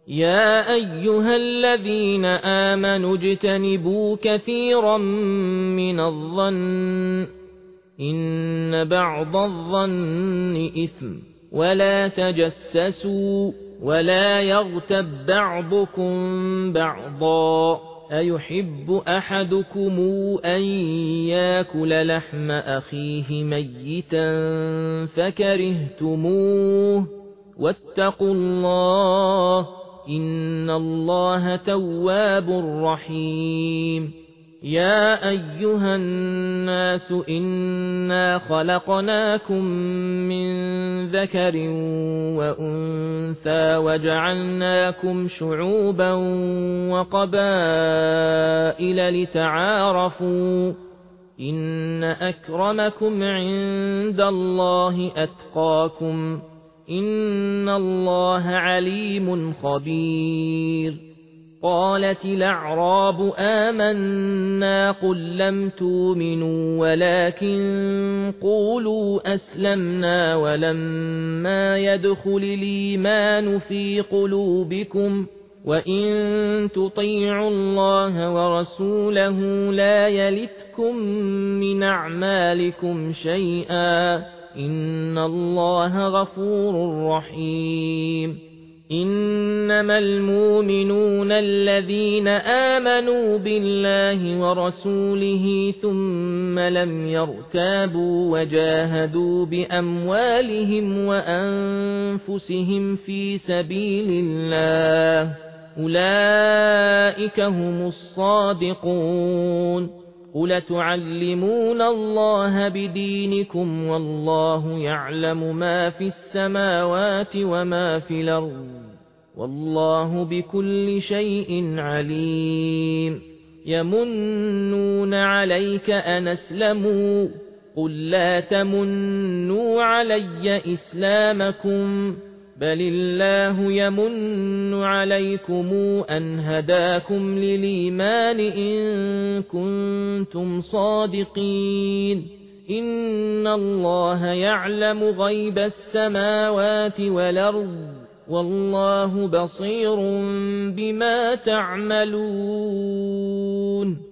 يا أيها الذين آمنوا اجتنبوا كثيرا من الظن إن بعض الظن إثم ولا تجسسوا ولا يغتب بعضكم بعضا أيحب أحدكم أن يأكل لحم أخيه ميتا فكرهتموه واتقوا الله إن الله تواب رحيم يا أيها الناس إنا خلقناكم من ذكر وأنثى وجعلناكم شعوبا وقبائل لتعارفوا إن أكرمكم عند الله أتقاكم إن الله عليم خبير قالت الأعراب آمنا قل لم تؤمنوا ولكن قولوا أسلمنا ولما يدخل الإيمان في قلوبكم وإن تطيعوا الله ورسوله لا يلتكم من أعمالكم شيئا إن الله غفور رحيم إنما المؤمنون الذين آمنوا بالله ورسوله ثم لم يرتابوا وجاهدوا بأموالهم وأنفسهم في سبيل الله أولئك هم الصادقون قل تعلمون الله بدينكم والله يعلم ما في السماوات وما في الأرض والله بكل شيء عليم يمنون عليك أن أسلموا قل لا تمنوا علي إسلامكم بل الله يمن عليكم أن هداكم للإيمان إن كنتم صادقين إن الله يعلم غيب السماوات والأرض والله بصير بما تعملون